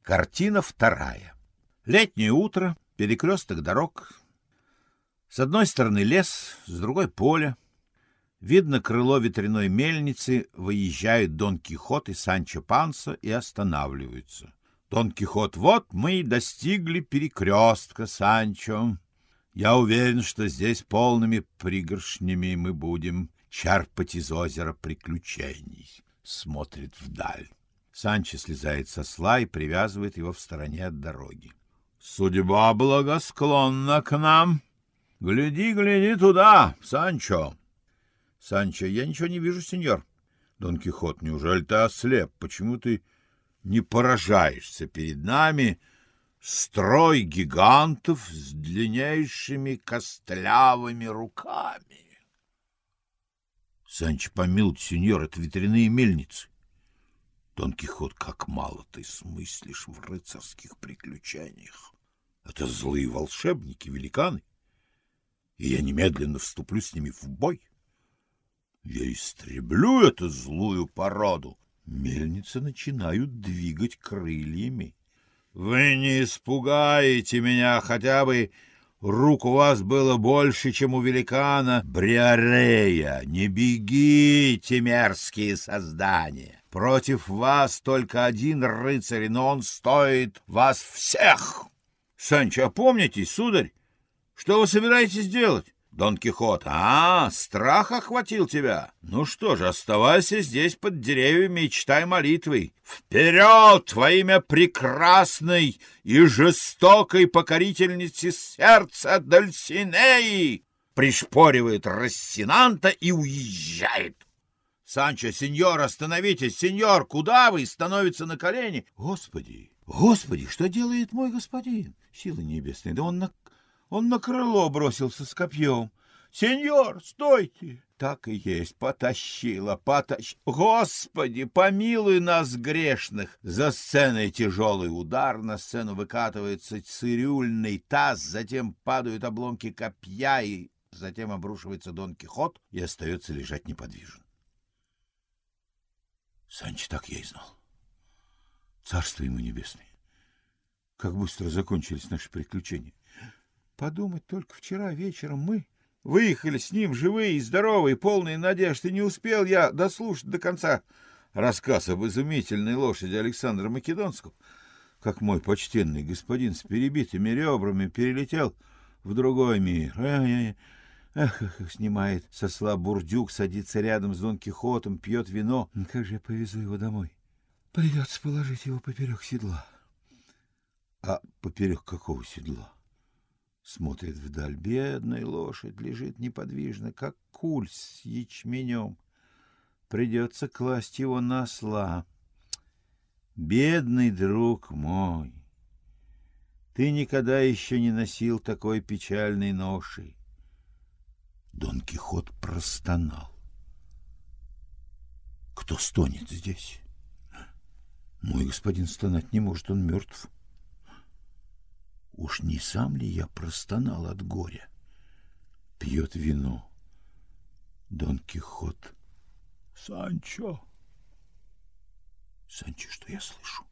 Картина вторая. Летнее утро, перекресток дорог. С одной стороны лес, с другой поле. Видно крыло ветряной мельницы, выезжают Дон Кихот и Санчо Пансо и останавливаются. Дон Кихот: вот мы и достигли перекрестка, Санчо. Я уверен, что здесь полными пригоршнями мы будем черпать из озера приключений. Смотрит вдаль. Санчо слезает со осла и привязывает его в стороне от дороги. Судьба благосклонна к нам. Гляди, гляди туда, Санчо. Санчо: я ничего не вижу, сеньор. Дон Кихот: неужели ты ослеп? Почему ты не поражаешься? Перед нами строй гигантов с длиннейшими костлявыми руками. Санчо: помилуйте, сеньор, это ветряные мельницы. Дон Кихот: как мало ты смыслишь в рыцарских приключениях. Это злые волшебники, великаны, и я немедленно вступлю с ними в бой. Я истреблю эту злую породу. Мельницы начинают двигать крыльями. Вы не испугаете меня, хотя бы рук у вас было больше, чем у великана Бриарея. Не бегите, мерзкие создания. Против вас только один рыцарь, но он стоит вас всех. Санчо: опомнитесь, сударь, что вы собираетесь делать? Дон Кихот: страх охватил тебя? Ну что же, оставайся здесь под деревьями и читай молитвы. Вперед во имя прекрасной и жестокой покорительницы сердца Дульсинеи! Пришпоривает Рассинанта и уезжает. Санчо: сеньор, остановитесь, сеньор, куда вы? Становится на колени. Господи, Господи, что делает мой господин? Силы небесные, да он на крыло бросился с копьем. Сеньор, стойте! Так и есть, потащила. Господи, помилуй нас, грешных! За сценой тяжелый удар, на сцену выкатывается цирюльный таз, затем падают обломки копья, и затем обрушивается Дон Кихот и остается лежать неподвижен. Санчо: так я и знал. Царство ему небесное. Как быстро закончились наши приключения. Подумать только, вчера вечером мы выехали с ним живые и здоровые, полные надежд, и не успел я дослушать до конца рассказ об изумительной лошади Александра Македонского, как мой почтенный господин с перебитыми ребрами перелетел в другой мир. Снимает со осла бурдюк, садится рядом с Дон Кихотом, пьет вино. Как же я повезу его домой? Придется положить его поперек седла. А поперек какого седла? Смотрит вдаль. Бедная лошадь лежит неподвижно, как куль с ячменем. Придется класть его на осла. Бедный друг мой, ты никогда еще не носил такой печальной ноши. Дон Кихот простонал. Кто стонет здесь? Мой господин стонать не может, он мертв. Уж не сам ли я простонал от горя? Пьет вино. Дон Кихот: Санчо. Санчо: что я слышу?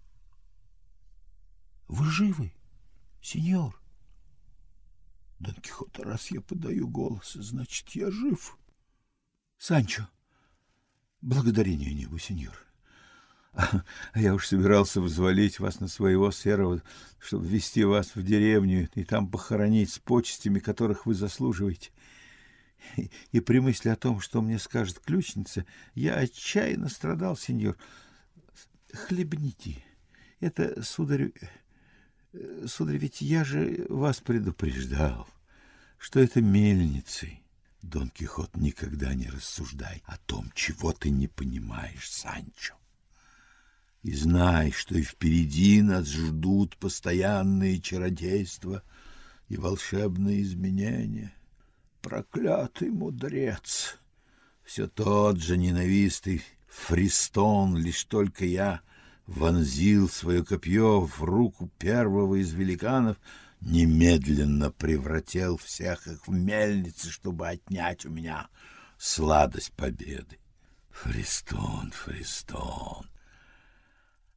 Вы живы, сеньор? Дон Кихот: раз я подаю голос, значит, я жив. Санчо: благодарение небу, сеньор. А я уж собирался взвалить вас на своего серого, чтобы ввести вас в деревню и там похоронить с почестями, которых вы заслуживаете. И при мысли о том, что мне скажет ключница, я отчаянно страдал, сеньор. Хлебните. Это, сударь, ведь я же вас предупреждал, что это мельницы. Дон Кихот: никогда не рассуждай о том, чего ты не понимаешь, Санчо. И знай, что и впереди нас ждут постоянные чародейства и волшебные изменения. Проклятый мудрец! Все тот же ненавистный Фристон, лишь только я вонзил свое копье в руку первого из великанов, немедленно превратил всех их в мельницы, чтобы отнять у меня сладость победы. Фристон, Фристон!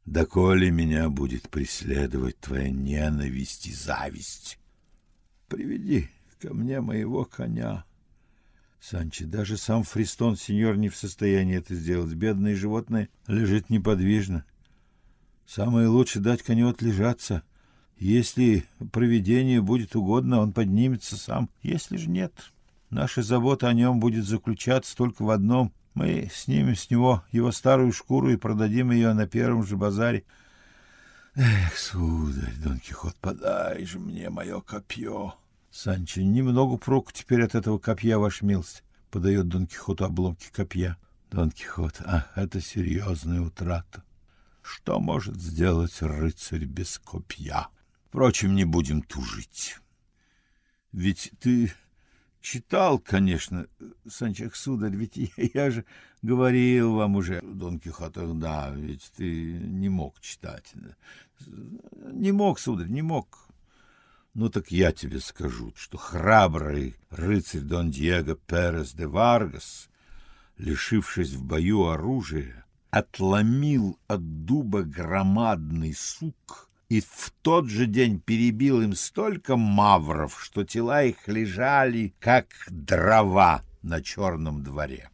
доколе меня будет преследовать твоя ненависть и зависть. Приведи ко мне моего коня. Санчо, даже сам Фристон сеньор не в состоянии это сделать. Бедное животное лежит неподвижно. Самое лучшее дать коню отлежаться. Если провидению будет угодно, он поднимется сам. Если же нет, наша забота о нем будет заключаться только в одном. Мы снимем с него его старую шкуру и продадим ее на первом же базаре. Эх, сударь, Дон Кихот, подай же мне мое копье. Санчо, немного проку теперь от этого копья, ваша милость, подает Дон Кихоту обломки копья. Дон Кихот, это серьезная утрата. Что может сделать рыцарь без копья? Впрочем, не будем тужить. Ведь ты читал, конечно, Санчо, сударь, ведь я же говорил вам уже, Дон Кихот, да, ведь ты не мог читать. Не мог, сударь, не мог. Ну так я тебе скажу, что храбрый рыцарь Дон Диего Перес де Варгас, лишившись в бою оружия, отломил от дуба громадный сук и в тот же день перебил им столько мавров, что тела их лежали, как дрова на черном дворе.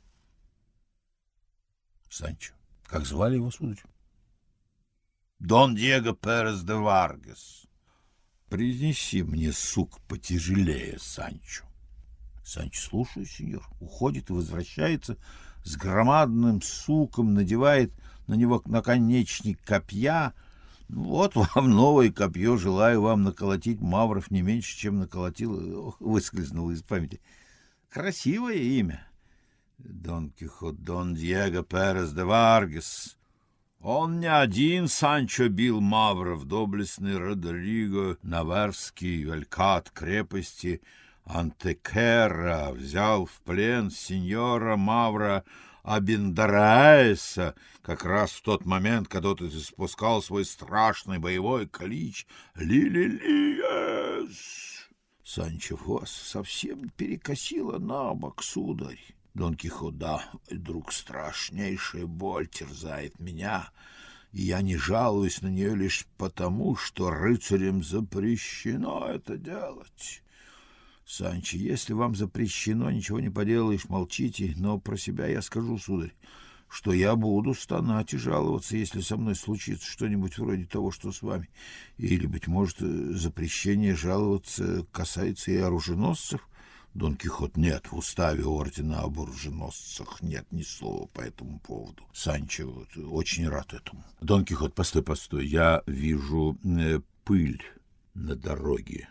Санчо, как звали его, сударь? Дон Диего Перес де Варгас. Принеси мне сук потяжелее, Санчо. Санчо, слушаю, сеньор. Уходит и возвращается с громадным суком, надевает на него наконечник копья. Вот вам новое копье, желаю вам наколотить мавров не меньше, чем наколотил, выскользнуло из памяти. Красивое имя. Дон Кихот, Дон Диего Перес де Варгас. Он не один, Санчо, бил мавров. Доблестный Родриго Наварский, велькат крепости Антекера, взял в плен сеньора Мавра Абиндараэса как раз в тот момент, когда тот испускал свой страшный боевой клич «Ли-ли-ли-эс!». Санчо, вас совсем перекосило на бок, сударь. Дон Кихот, да, друг, страшнейшая боль терзает меня, и я не жалуюсь на нее лишь потому, что рыцарям запрещено это делать. Санчо, если вам запрещено, ничего не поделаешь, молчите, но про себя я скажу, сударь, что я буду стонать и жаловаться, если со мной случится что-нибудь вроде того, что с вами. Или, быть может, запрещение жаловаться касается и оруженосцев. Дон Кихот, нет, в уставе ордена об оруженосцах нет ни слова по этому поводу. Санчо, очень рад этому. Дон Кихот, постой, я вижу пыль на дороге.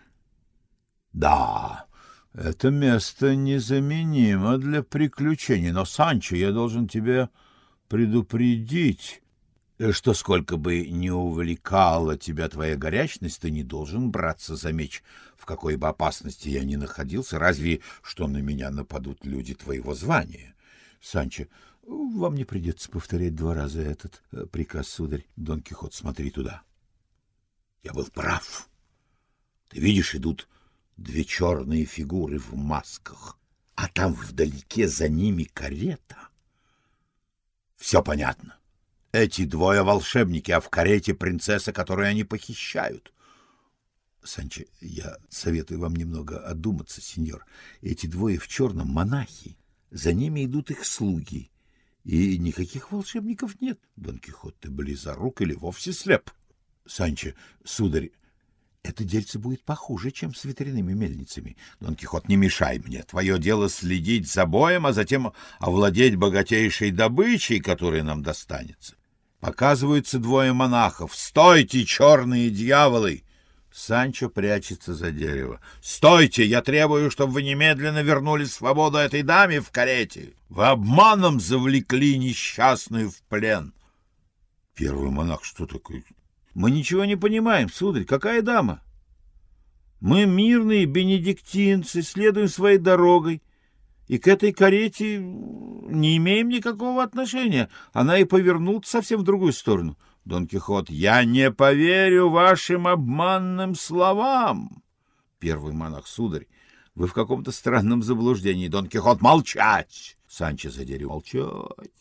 Да, это место незаменимо для приключений, но, Санчо, я должен тебя предупредить, что сколько бы ни увлекала тебя твоя горячность, ты не должен браться за меч, в какой бы опасности я ни находился, разве что на меня нападут люди твоего звания. Санчо, вам не придется повторять 2 раза этот приказ, сударь. Дон Кихот, смотри туда. Я был прав. Ты видишь, идут 2 черные фигуры в масках, а там вдалеке за ними карета. Все понятно. Эти 2 волшебники, а в карете принцесса, которую они похищают. Санчо, я советую вам немного одуматься, сеньор. Эти 2 в черном монахи, за ними идут их слуги, и никаких волшебников нет. Дон Кихот, ты близорук или вовсе слеп? Санчо, сударь, это дельце будет похуже, чем с ветряными мельницами. Дон Кихот, не мешай мне. Твое дело следить за боем, а затем овладеть богатейшей добычей, которая нам достанется. Показываются 2 монахов. Стойте, черные дьяволы! Санчо прячется за дерево. Стойте! Я требую, чтобы вы немедленно вернули свободу этой даме в карете. Вы обманом завлекли несчастную в плен. Первый монах, что такое? Мы ничего не понимаем, сударь. Какая дама? Мы мирные бенедиктинцы, следуем своей дорогой, и к этой карете не имеем никакого отношения. Она и повернута совсем в другую сторону. Дон Кихот, я не поверю вашим обманным словам. Первый монах, сударь, вы в каком-то странном заблуждении. Дон Кихот, молчать! Санчо за дерево. Молчать.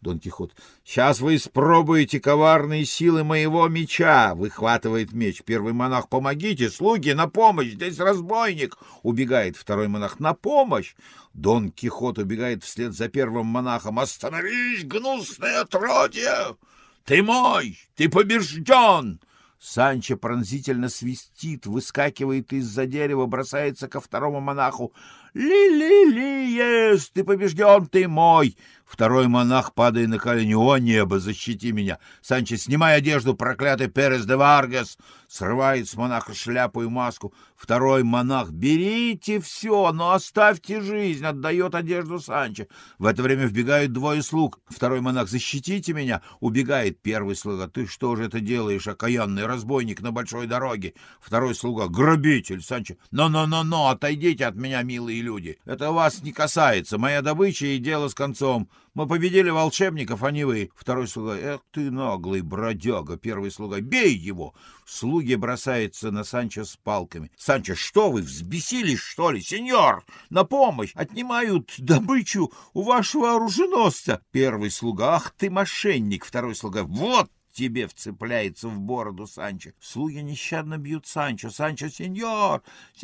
Дон Кихот. Сейчас вы испробуете коварные силы моего меча. Выхватывает меч. Первый монах. Помогите, слуги, на помощь, здесь разбойник. Убегает второй монах. На помощь. Дон Кихот убегает вслед за первым монахом. Остановись, гнусное отродье! Ты мой, ты побежден! Санчо пронзительно свистит, выскакивает из-за дерева, бросается ко второму монаху. «Ли-ли-ли-ес! Ты побежден, ты мой!» Второй монах, падая на колени. «О, небо, защити меня!» Санчо, снимай одежду, проклятый Перес де Варгас! Срывает с монаха шляпу и маску. Второй монах. «Берите все, но оставьте жизнь!» Отдает одежду Санчо. В это время вбегают двое слуг. Второй монах. «Защитите меня!» Убегает первый слуга. «Ты что же это делаешь, окаянный разбойник на большой дороге?» Второй слуга. «Грабитель!» Санчо. «Но, отойдите от меня, милые люди. Это вас не касается. Моя добыча и дело с концом. Мы победили волшебников, а не вы». Второй слуга. «Эх ты, наглый бродяга!» Первый слуга. «Бей его!» Слуги бросаются на Санчо с палками. «Санчо, что вы, взбесились, что ли? Сеньор, на помощь! Отнимают добычу у вашего оруженосца!» Первый слуга. «Ах ты, мошенник!» Второй слуга. «Вот тебе!» Вцепляется в бороду Санчо. Слуги нещадно бьют Санчо. Санчо, сеньор,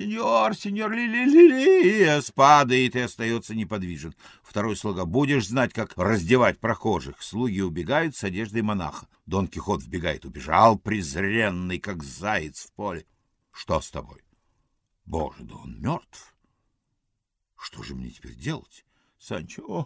ли-ли-ли-ли, падает и остается неподвижен. Второй слуга. «Будешь знать, как раздевать прохожих». Слуги убегают с одеждой монаха. Дон Кихот вбегает. «Убежал, презренный, как заяц в поле». «Что с тобой?» «Боже, да он мертв. Что же мне теперь делать?» Санчо.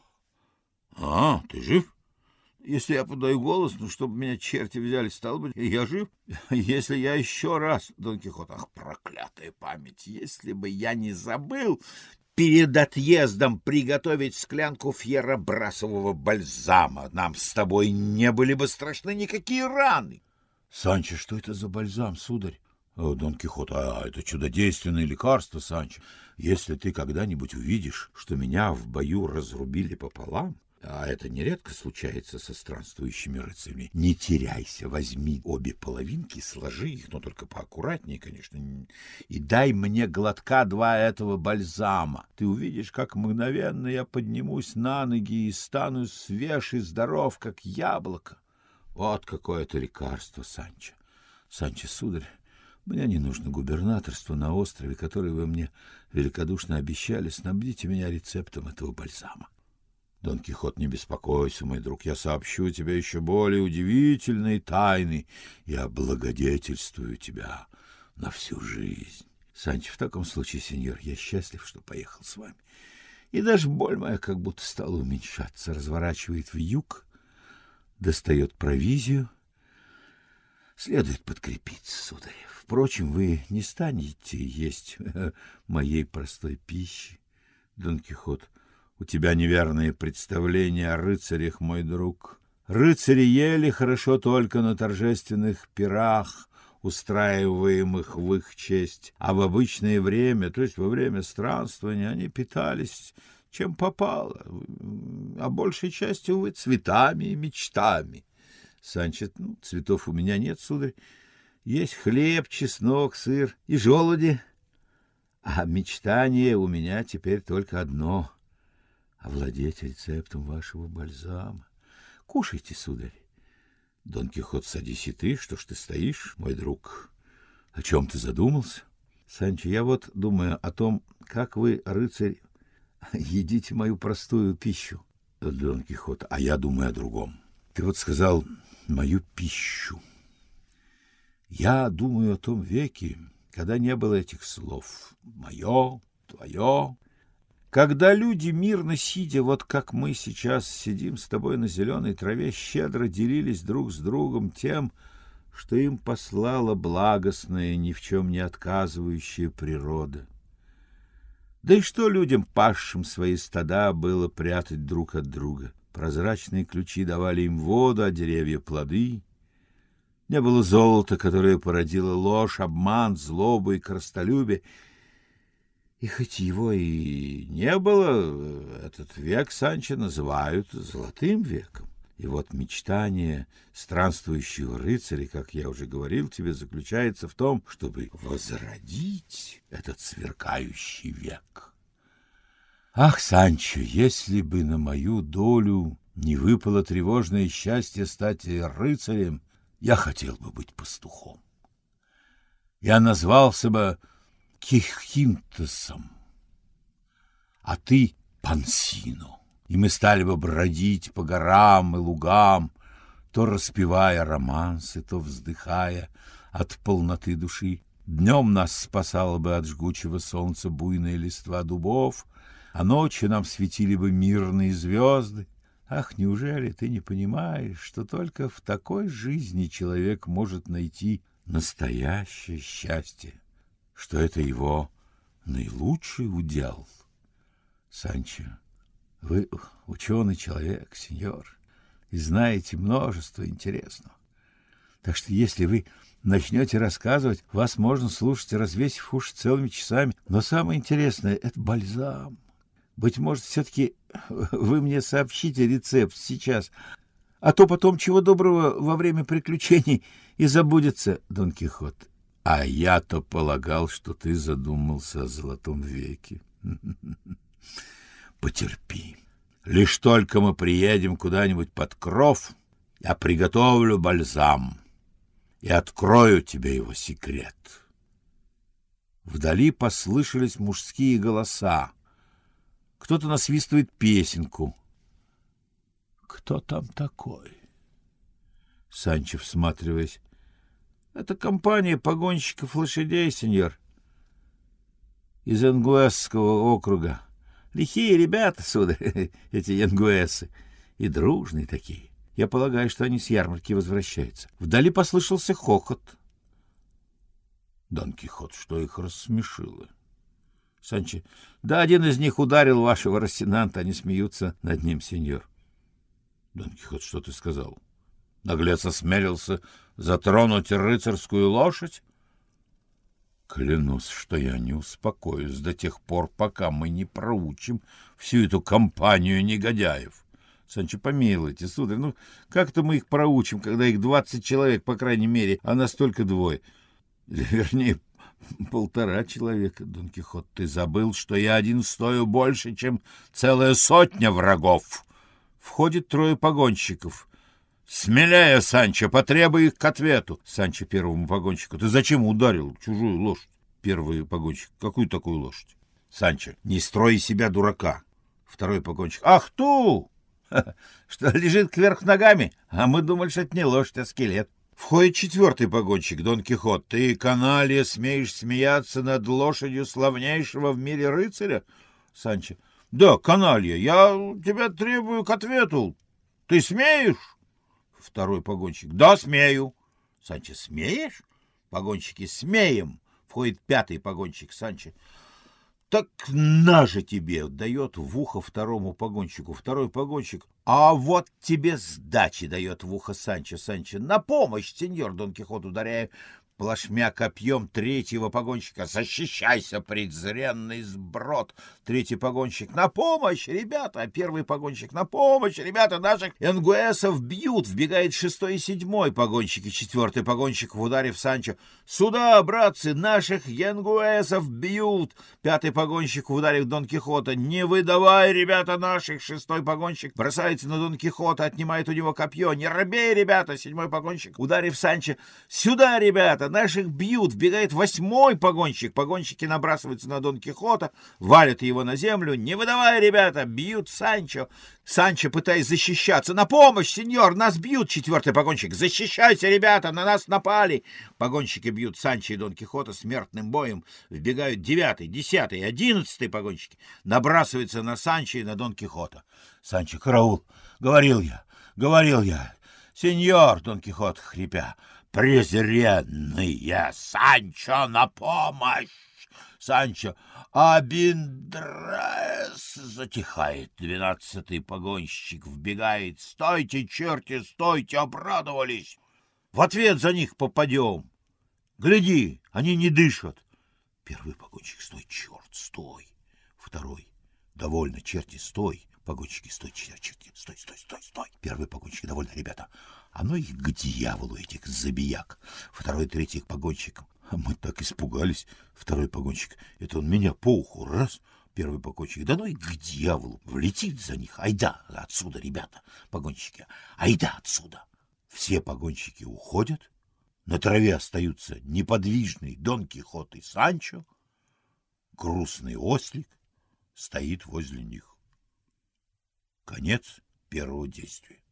Ты жив?» «Если я подаю голос, чтобы меня черти взяли, стало быть, я жив. Если я еще раз...» Дон Кихот. «Ах, проклятая память! Если бы я не забыл перед отъездом приготовить склянку фьеробрасового бальзама, нам с тобой не были бы страшны никакие раны». «Санчо, что это за бальзам, сударь?» Дон Кихот. «Это чудодейственное лекарство, Санчо. Если ты когда-нибудь увидишь, что меня в бою разрубили пополам, а это нередко случается со странствующими рыцарями, не теряйся, возьми обе половинки, сложи их, но только поаккуратнее, конечно, и дай мне глотка два этого бальзама. Ты увидишь, как мгновенно я поднимусь на ноги и стану свеж и здоров, как яблоко». Вот какое-то лекарство, Санчо. Санчо, сударь, мне не нужно губернаторство на острове, которое вы мне великодушно обещали. Снабдите меня рецептом этого бальзама. Дон Кихот. Не беспокойся, мой друг, я сообщу тебе еще более удивительные тайны и облагодетельствую тебя на всю жизнь. Санчо. В таком случае, сеньор, я счастлив, что поехал с вами. И даже боль моя как будто стала уменьшаться. Разворачивает вьюг, достает провизию. Следует подкрепиться, сударь. Впрочем, вы не станете есть моей простой пищи. Дон Кихот. У тебя неверные представления о рыцарях, мой друг. Рыцари ели хорошо только на торжественных пирах, устраиваемых в их честь, а в обычное время, то есть во время странствования, они питались чем попало, а большей частью, увы, цветами и мечтами. Санчо. Цветов у меня нет, сударь. Есть хлеб, чеснок, сыр и желуди. А мечтание у меня теперь только одно — овладеть рецептом вашего бальзама. Кушайте, сударь. Дон Кихот. Садись и ты. Что ж ты стоишь, мой друг? О чем ты задумался? Санчо. Я вот думаю о том, как вы, рыцарь, едите мою простую пищу. Дон Кихот. А я думаю о другом. Ты вот сказал мою пищу. Я думаю о том веке, когда не было этих слов. Мое, твое. Когда люди, мирно сидя, вот как мы сейчас сидим с тобой на зеленой траве, щедро делились друг с другом тем, что им послала благостная, ни в чем не отказывающая природа. Да и что людям, пасшим свои стада, было прятать друг от друга? Прозрачные ключи давали им воду, а деревья — плоды. Не было золота, которое породило ложь, обман, злобу и корыстолюбие. И хоть его и не было, этот век, Санчо, называют золотым веком. И вот мечтание странствующего рыцаря, как я уже говорил тебе, заключается в том, чтобы возродить этот сверкающий век. Ах, Санчо, если бы на мою долю не выпало тревожное счастье стать рыцарем, я хотел бы быть пастухом. Я назвался бы Кихинтосом, а ты Пансино, и мы стали бы бродить по горам и лугам, то распевая романсы, то вздыхая от полноты души. Днем нас спасало бы от жгучего солнца буйная листва дубов, а ночью нам светили бы мирные звезды. Ах, неужели ты не понимаешь, что только в такой жизни человек может найти настоящее счастье, что это его наилучший удел? Санчо, вы ученый человек, сеньор, и знаете множество интересного. Так что если вы начнете рассказывать, вас можно слушать, развесив уши целыми часами. Но самое интересное — это бальзам. Быть может, все-таки вы мне сообщите рецепт сейчас, а то потом, чего доброго, во время приключений и забудется, Дон Кихот. А я-то полагал, что ты задумался о золотом веке. Потерпи. Лишь только мы приедем куда-нибудь под кров, я приготовлю бальзам и открою тебе его секрет. Вдали послышались мужские голоса. Кто-то насвистывает песенку. Кто там такой? Санчо, всматриваясь. Это компания погонщиков лошадей, сеньор, из Энгуэсского округа. Лихие ребята, сударь, эти янгуэсы, и дружные такие. Я полагаю, что они с ярмарки возвращаются. Вдали послышался хохот. Дон Кихот, что их рассмешило? Санчо, да один из них ударил вашего Росинанта, они смеются над ним, сеньор. Дон Кихот, что ты сказал? Наглец осмелился затронуть рыцарскую лошадь? Клянусь, что я не успокоюсь до тех пор, пока мы не проучим всю эту компанию негодяев. Санчо, помилуйте, сударь, ну как-то мы их проучим, когда их 20 человек, по крайней мере, а нас только двое. Вернее, 1,5 человека, Дон Кихот. Ты забыл, что я один стою больше, чем целая сотня врагов. Входит 3 погонщиков. Смелее, Санчо, потребуй их к ответу. Санчо первому погонщику. Ты зачем ударил чужую лошадь? Первый погонщик. Какую такую лошадь? Санчо. Не строй из себя дурака. 2 погонщик. Ах, ту! Что лежит кверх ногами? А мы думали, что это не лошадь, а скелет. Входит 4 погонщик, Дон Кихот. Ты, каналья, смеешь смеяться над лошадью славнейшего в мире рыцаря? Санчо. Да, каналья, я тебя требую к ответу. Ты смеешь? 2 погонщик. Да, смею. Санчо. Смеешь? Погонщики. Смеем. Входит 5 погонщик. Санчо. Так на же тебе, дает в ухо 2 погонщику. 2 погонщик. А вот тебе сдачи, дает в ухо Санчо. Санчо. На помощь, сеньор. Дон Кихот, ударяя плашмя копьем 3 погонщика. Защищайся, презренный сброд. 3 погонщик. На помощь, ребята. 1 погонщик. На помощь, ребята. Наших энгуэсов бьют. Вбегает 6 и 7 погонщики. 4 погонщик в ударе в Санчо. Сюда, братцы, наших янгуэсов бьют. 5 погонщик в ударе в Дон Кихота. Не выдавай, ребята, наших. 6 погонщик бросается на Дон Кихота, отнимает у него копье. Не робей, ребята. 7 погонщик, ударив Санчо. Сюда, ребята, наших бьют. Вбегает 8 погонщик. Погонщики набрасываются на Дон Кихота, валят его на землю. Не выдавай, ребята, бьют Санчо. Санчо, пытаясь защищаться. На помощь, сеньор, нас бьют. 4 погонщик. Защищайся, ребята, на нас напали. Погонщики бьют Санчо и Дон Кихота смертным боем. Вбегают 9, 10, 11 погонщики. Набрасываются на Санчо и на Дон Кихота. Санчо, караул. Говорил я. Сеньор, Дон Кихот, хрипя. Презренные, Санчо, на помощь! Санчо, Абиндрес! Затихает. 12 погонщик вбегает. Стойте, черти, стойте, обрадовались. В ответ за них попадем. Гляди, они не дышат. 1 погонщик, стой, черт, стой. 2, довольно, черти, стой. Погонщики, стой, черти, стой. 1 погонщик, довольно, ребята. А ну их к дьяволу, этих забияк. 2, 3 погонщик. А мы так испугались. 2 погонщик. Это он меня по уху раз, Первый погонщик: да ну и к дьяволу, влетит за них. Айда отсюда, ребята, погонщики, айда отсюда. Все погонщики уходят. На траве остаются неподвижный Дон Кихот и Санчо. Грустный ослик стоит возле них. Конец первого действия.